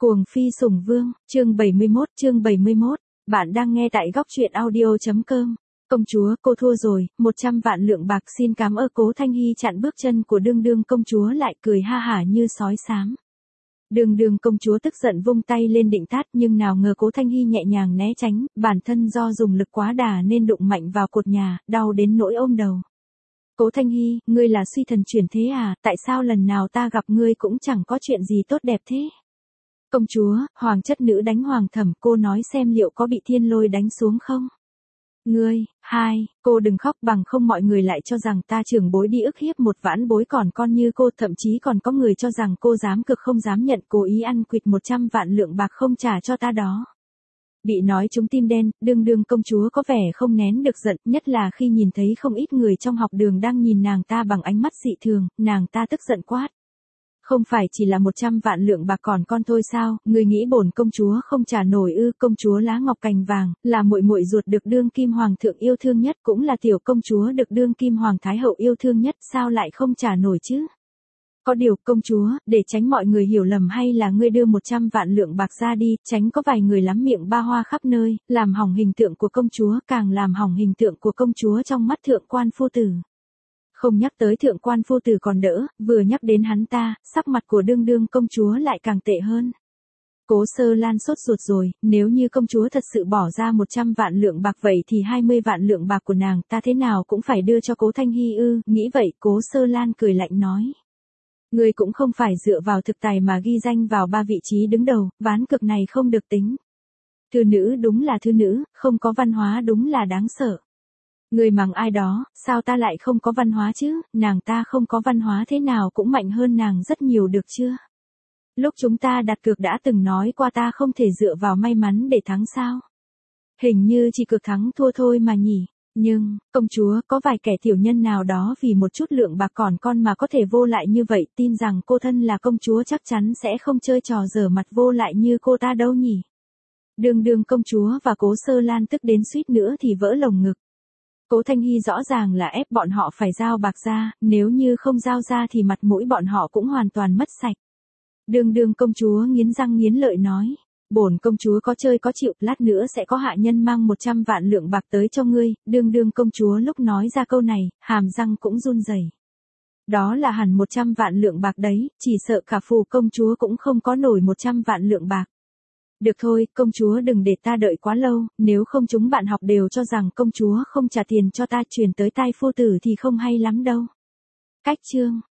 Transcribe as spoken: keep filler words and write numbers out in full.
Cuồng phi sủng vương, chương bảy mươi mốt, chương bảy mươi mốt. Bạn đang nghe tại góc truyện audio chấm com. Công chúa, cô thua rồi, một trăm vạn lượng bạc xin cám ơn. Cố Thanh Hy chặn bước chân của đương đương công chúa lại cười ha hả như sói xám. Đương đương công chúa tức giận vung tay lên định tát, nhưng nào ngờ Cố Thanh Hy nhẹ nhàng né tránh, bản thân do dùng lực quá đà nên đụng mạnh vào cột nhà, đau đến nỗi ôm đầu. Cố Thanh Hy, ngươi là suy thần chuyển thế à, tại sao lần nào ta gặp ngươi cũng chẳng có chuyện gì tốt đẹp thế? Công chúa, hoàng chất nữ đánh hoàng thẩm, cô nói xem liệu có bị thiên lôi đánh xuống không? Ngươi, hai, cô đừng khóc, bằng không mọi người lại cho rằng ta trưởng bối đi ức hiếp một vãn bối còn con như cô, thậm chí còn có người cho rằng cô dám cực không dám nhận, cố ý ăn quỵt một trăm vạn lượng bạc không trả cho ta đó. Bị nói trúng tim đen, đương đương công chúa có vẻ không nén được giận, nhất là khi nhìn thấy không ít người trong học đường đang nhìn nàng ta bằng ánh mắt dị thường, nàng ta tức giận quát. Không phải chỉ là một trăm vạn lượng bạc còn con thôi sao, người nghĩ bổn công chúa không trả nổi ư? Công chúa lá ngọc cành vàng, là muội muội ruột được đương kim hoàng thượng yêu thương nhất, cũng là tiểu công chúa được đương kim hoàng thái hậu yêu thương nhất, sao lại không trả nổi chứ? Có điều, công chúa, để tránh mọi người hiểu lầm, hay là ngươi đưa một trăm vạn lượng bạc ra đi, tránh có vài người lắm miệng ba hoa khắp nơi, làm hỏng hình tượng của công chúa, càng làm hỏng hình tượng của công chúa trong mắt thượng quan phu tử. Không nhắc tới thượng quan phu tử còn đỡ, vừa nhắc đến hắn ta, sắc mặt của đương đương công chúa lại càng tệ hơn. Cố Sơ Lan sốt ruột rồi, nếu như công chúa thật sự bỏ ra một trăm vạn lượng bạc vậy thì hai mươi vạn lượng bạc của nàng ta thế nào cũng phải đưa cho Cố Thanh Hy ư? Nghĩ vậy, Cố Sơ Lan cười lạnh nói. Ngươi cũng không phải dựa vào thực tài mà ghi danh vào ba vị trí đứng đầu, ván cược này không được tính. Thư nữ đúng là thư nữ, không có văn hóa đúng là đáng sợ. Người mắng ai đó, sao ta lại không có văn hóa chứ, nàng ta không có văn hóa thế nào cũng mạnh hơn nàng rất nhiều được chưa? Lúc chúng ta đặt cược đã từng nói qua ta không thể dựa vào may mắn để thắng sao? Hình như chỉ cược thắng thua thôi mà nhỉ. Nhưng, công chúa, có vài kẻ tiểu nhân nào đó vì một chút lượng bạc còn con mà có thể vô lại như vậy, tin rằng cô thân là công chúa chắc chắn sẽ không chơi trò dở mặt vô lại như cô ta đâu nhỉ. Đương đương công chúa và Cố Sơ Lan tức đến suýt nữa thì vỡ lồng ngực. Cố Thanh Hy rõ ràng là ép bọn họ phải giao bạc ra, nếu như không giao ra thì mặt mũi bọn họ cũng hoàn toàn mất sạch. Đương đương công chúa nghiến răng nghiến lợi nói, bổn công chúa có chơi có chịu, lát nữa sẽ có hạ nhân mang một trăm vạn lượng bạc tới cho ngươi. Đương đương công chúa lúc nói ra câu này, hàm răng cũng run rẩy. Đó là hẳn một trăm vạn lượng bạc đấy, chỉ sợ cả phù công chúa cũng không có nổi một trăm vạn lượng bạc. Được thôi, công chúa đừng để ta đợi quá lâu, nếu không chúng bạn học đều cho rằng công chúa không trả tiền cho ta, truyền tới tai phu tử thì không hay lắm đâu. Cách chương,